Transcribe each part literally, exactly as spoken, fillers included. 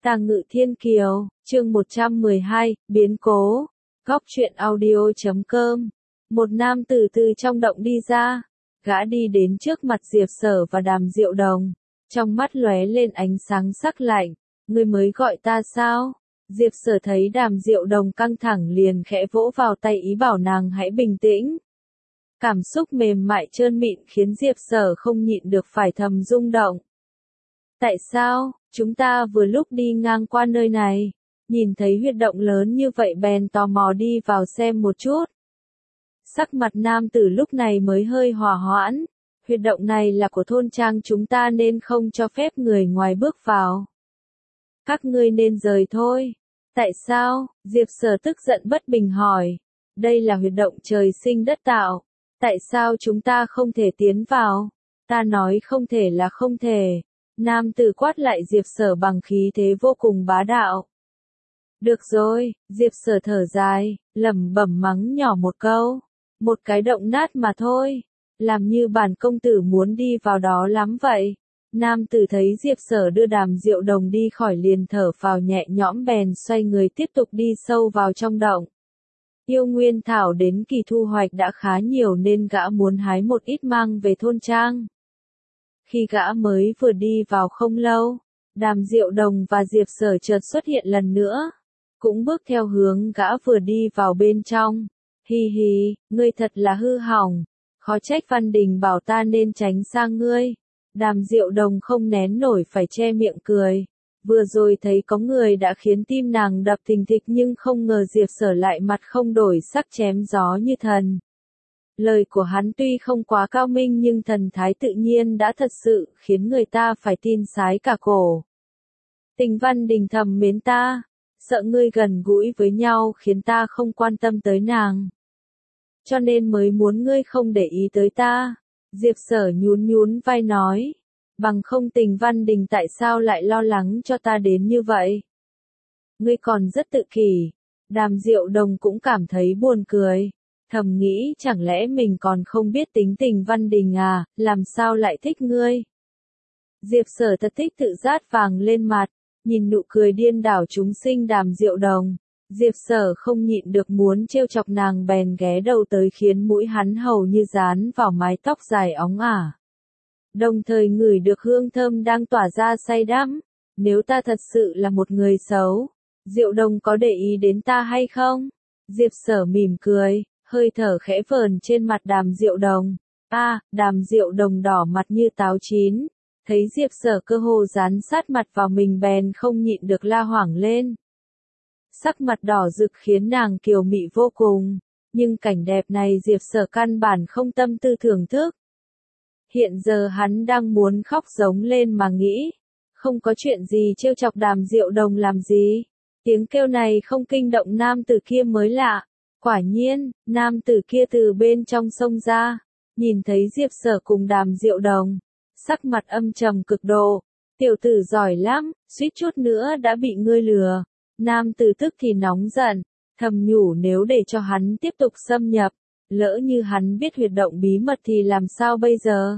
Tàng Ngự Thiên Kiều, chương một trăm mười hai, biến cố. Góc truyện audio chấm com. Một nam tử từ trong động đi ra, gã đi đến trước mặt Diệp Sở và Đàm Diệu Đồng, trong mắt lóe lên ánh sáng sắc lạnh, ngươi mới gọi ta sao? Diệp Sở thấy Đàm Diệu Đồng căng thẳng liền khẽ vỗ vào tay ý bảo nàng hãy bình tĩnh. Cảm xúc mềm mại trơn mịn khiến Diệp Sở không nhịn được phải thầm rung động. Tại sao? Chúng ta vừa lúc đi ngang qua nơi này, nhìn thấy huyệt động lớn như vậy bèn tò mò đi vào xem một chút. Sắc mặt nam tử lúc này mới hơi hòa hoãn, huyệt động này là của thôn trang chúng ta nên không cho phép người ngoài bước vào. Các ngươi nên rời thôi. Tại sao? Diệp Sở tức giận bất bình hỏi. Đây là huyệt động trời sinh đất tạo, tại sao chúng ta không thể tiến vào? Ta nói không thể là không thể. Nam tử quát lại Diệp Sở bằng khí thế vô cùng bá đạo. Được rồi, Diệp Sở thở dài, lẩm bẩm mắng nhỏ một câu. Một cái động nát mà thôi, làm như bản công tử muốn đi vào đó lắm vậy. Nam tử thấy Diệp Sở đưa Đàm Diệu Đồng đi khỏi liền thở phào nhẹ nhõm bèn xoay người tiếp tục đi sâu vào trong động. Yêu nguyên thảo đến kỳ thu hoạch đã khá nhiều nên gã muốn hái một ít mang về thôn trang. Khi gã mới vừa đi vào không lâu, Đàm Diệu Đồng và Diệp Sở chợt xuất hiện lần nữa, cũng bước theo hướng gã vừa đi vào bên trong. Hi hi, ngươi thật là hư hỏng, khó trách Văn Đình bảo ta nên tránh sang ngươi. Đàm Diệu Đồng không nén nổi phải che miệng cười. Vừa rồi thấy có người đã khiến tim nàng đập thình thịch nhưng không ngờ Diệp Sở lại mặt không đổi sắc chém gió như thần. Lời của hắn tuy không quá cao minh nhưng thần thái tự nhiên đã thật sự khiến người ta phải tin sái cả cổ. Tình Văn Đình thầm mến ta, sợ ngươi gần gũi với nhau khiến ta không quan tâm tới nàng. Cho nên mới muốn ngươi không để ý tới ta. Diệp Sở nhún nhún vai nói, bằng không Tình Văn Đình tại sao lại lo lắng cho ta đến như vậy? Ngươi còn rất tự kỷ. Đàm Diệu Đồng cũng cảm thấy buồn cười. Thầm nghĩ chẳng lẽ mình còn không biết tính Tình Văn Đình à, làm sao lại thích ngươi? Diệp Sở thật thích tự rát vàng lên mặt, nhìn nụ cười điên đảo chúng sinh Đàm Diệu Đồng. Diệp Sở không nhịn được muốn trêu chọc nàng bèn ghé đầu tới khiến mũi hắn hầu như dán vào mái tóc dài óng ả. Đồng thời ngửi được hương thơm đang tỏa ra say đắm. Nếu ta thật sự là một người xấu, Diệu Đồng có để ý đến ta hay không? Diệp Sở mỉm cười, hơi thở khẽ vờn trên mặt Đàm Diệu Đồng. A, à, Đàm Diệu Đồng đỏ mặt như táo chín, thấy Diệp Sở cơ hồ dán sát mặt vào mình bèn không nhịn được la hoảng lên. Sắc mặt đỏ rực khiến nàng kiều mị vô cùng, nhưng cảnh đẹp này Diệp Sở căn bản không tâm tư thưởng thức. Hiện giờ hắn đang muốn khóc giống lên mà nghĩ, không có chuyện gì trêu chọc Đàm Diệu Đồng làm gì. Tiếng kêu này không kinh động nam tử kia mới lạ. Quả nhiên, nam tử kia từ bên trong sông ra, nhìn thấy Diệp Sở cùng Đàm Diệu Đồng, sắc mặt âm trầm cực độ. Tiểu tử giỏi lắm, suýt chút nữa đã bị ngươi lừa. Nam tử tức thì nóng giận, thầm nhủ nếu để cho hắn tiếp tục xâm nhập, lỡ như hắn biết huyệt động bí mật thì làm sao bây giờ?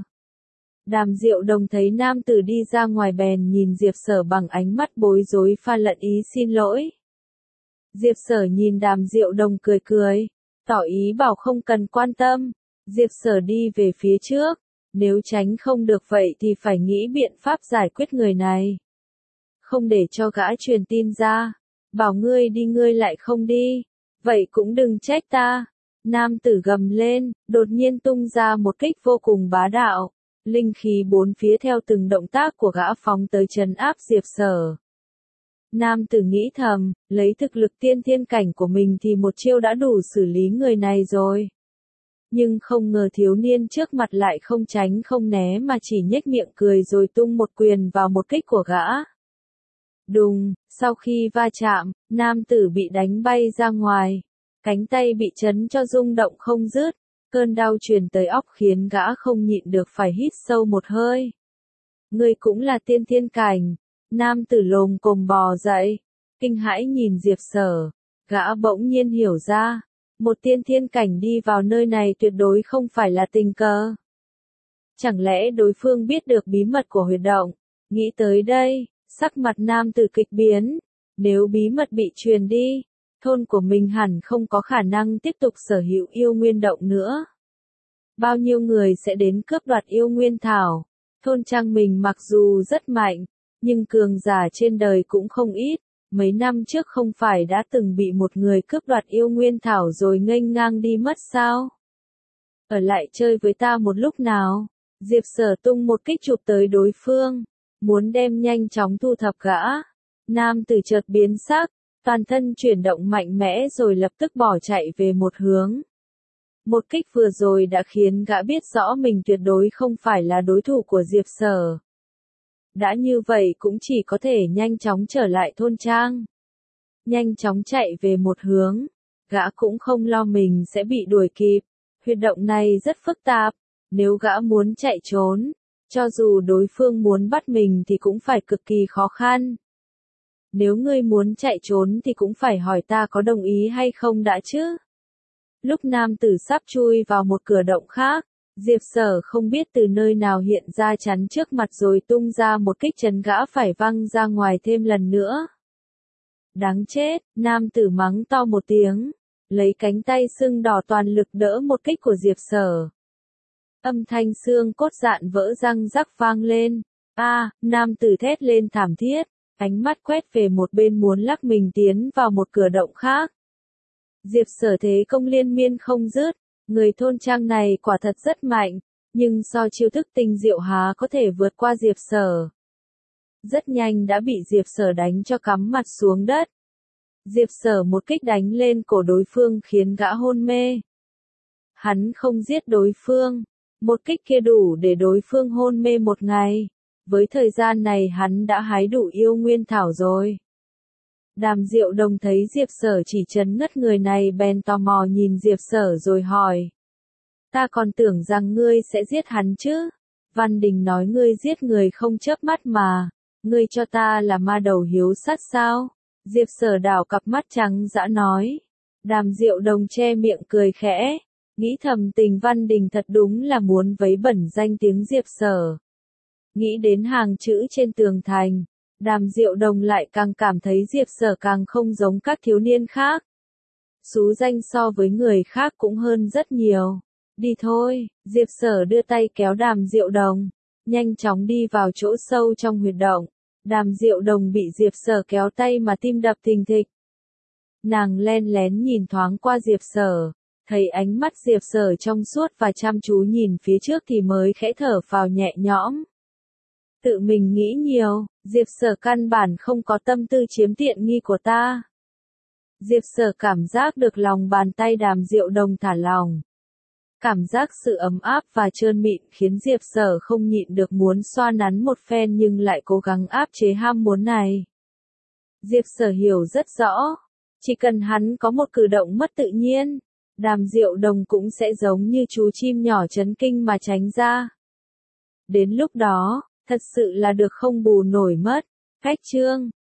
Đàm Diệu Đồng thấy nam tử đi ra ngoài bèn nhìn Diệp Sở bằng ánh mắt bối rối pha lẫn ý xin lỗi. Diệp Sở nhìn Đàm Diệu Đồng cười cười, tỏ ý bảo không cần quan tâm. Diệp Sở đi về phía trước, nếu tránh không được vậy thì phải nghĩ biện pháp giải quyết người này. Không để cho gã truyền tin ra, bảo ngươi đi ngươi lại không đi, vậy cũng đừng trách ta. Nam tử gầm lên, đột nhiên tung ra một kích vô cùng bá đạo, linh khí bốn phía theo từng động tác của gã phóng tới trấn áp Diệp Sở. Nam tử nghĩ thầm, lấy thực lực tiên thiên cảnh của mình thì một chiêu đã đủ xử lý người này rồi. Nhưng không ngờ thiếu niên trước mặt lại không tránh không né mà chỉ nhếch miệng cười rồi tung một quyền vào một kích của gã. Đùng, sau khi va chạm, nam tử bị đánh bay ra ngoài, cánh tay bị chấn cho rung động không dứt, cơn đau truyền tới óc khiến gã không nhịn được phải hít sâu một hơi. Ngươi cũng là tiên thiên cảnh. Nam tử lồm cồm bò dậy, kinh hãi nhìn Diệp Sở, gã bỗng nhiên hiểu ra, một tiên thiên cảnh đi vào nơi này tuyệt đối không phải là tình cờ. Chẳng lẽ đối phương biết được bí mật của huyệt động? Nghĩ tới đây, Sắc mặt nam tử kịch biến, nếu bí mật bị truyền đi, thôn của mình hẳn không có khả năng tiếp tục sở hữu yêu nguyên động nữa. Bao nhiêu người sẽ đến cướp đoạt yêu nguyên thảo, thôn trang mình mặc dù rất mạnh, nhưng cường giả trên đời cũng không ít, mấy năm trước không phải đã từng bị một người cướp đoạt yêu nguyên thảo rồi nghênh ngang đi mất sao? Ở lại chơi với ta một lúc nào, Diệp Sở tung một kích chụp tới đối phương, muốn đem nhanh chóng thu thập gã. Nam tử chợt biến sắc, toàn thân chuyển động mạnh mẽ rồi lập tức bỏ chạy về một hướng. Một kích vừa rồi đã khiến gã biết rõ mình tuyệt đối không phải là đối thủ của Diệp Sở. Đã như vậy cũng chỉ có thể nhanh chóng trở lại thôn trang. Nhanh chóng chạy về một hướng, gã cũng không lo mình sẽ bị đuổi kịp. Huyệt động này rất phức tạp, nếu gã muốn chạy trốn, cho dù đối phương muốn bắt mình thì cũng phải cực kỳ khó khăn. Nếu ngươi muốn chạy trốn thì cũng phải hỏi ta có đồng ý hay không đã chứ. Lúc nam tử sắp chui vào một cửa động khác, Diệp Sở không biết từ nơi nào hiện ra chắn trước mặt rồi tung ra một kích chấn gã phải văng ra ngoài thêm lần nữa. Đáng chết, nam tử mắng to một tiếng, lấy cánh tay sưng đỏ toàn lực đỡ một kích của Diệp Sở. Âm thanh xương cốt dạn vỡ răng rắc vang lên. A, à, nam tử thét lên thảm thiết, ánh mắt quét về một bên muốn lắc mình tiến vào một cửa động khác. Diệp Sở thế công liên miên không dứt, người thôn trang này quả thật rất mạnh, nhưng so chiêu thức tinh diệu há có thể vượt qua Diệp Sở. Rất nhanh đã bị Diệp Sở đánh cho cắm mặt xuống đất. Diệp Sở một kích đánh lên cổ đối phương khiến gã hôn mê. Hắn không giết đối phương, một kích kia đủ để đối phương hôn mê một ngày. Với thời gian này hắn đã hái đủ yêu nguyên thảo rồi. Đàm Diệu Đồng thấy Diệp Sở chỉ chấn ngất người này bèn tò mò nhìn Diệp Sở rồi hỏi. Ta còn tưởng rằng ngươi sẽ giết hắn chứ. Văn Đình nói ngươi giết người không chớp mắt mà. Ngươi cho ta là ma đầu hiếu sát sao? Diệp Sở đảo cặp mắt trắng dã nói. Đàm Diệu Đồng che miệng cười khẽ. Nghĩ thầm Tình Văn Đình thật đúng là muốn vấy bẩn danh tiếng Diệp Sở. Nghĩ đến hàng chữ trên tường thành, Đàm Diệu Đồng lại càng cảm thấy Diệp Sở càng không giống các thiếu niên khác. Xú danh so với người khác cũng hơn rất nhiều. Đi thôi, Diệp Sở đưa tay kéo Đàm Diệu Đồng, nhanh chóng đi vào chỗ sâu trong huyệt động. Đàm Diệu Đồng bị Diệp Sở kéo tay mà tim đập thình thịch. Nàng len lén nhìn thoáng qua Diệp Sở, thấy ánh mắt Diệp Sở trong suốt và chăm chú nhìn phía trước thì mới khẽ thở phào nhẹ nhõm. Tự mình nghĩ nhiều, Diệp Sở căn bản không có tâm tư chiếm tiện nghi của ta. Diệp Sở cảm giác được lòng bàn tay Đàm Diệu Đồng thả lỏng. Cảm giác sự ấm áp và trơn mịn khiến Diệp Sở không nhịn được muốn xoa nắn một phen nhưng lại cố gắng áp chế ham muốn này. Diệp Sở hiểu rất rõ, chỉ cần hắn có một cử động mất tự nhiên, Đàm Diệu Đồng cũng sẽ giống như chú chim nhỏ chấn kinh mà tránh ra. Đến lúc đó, thật sự là được không bù nổi mất. Cách chương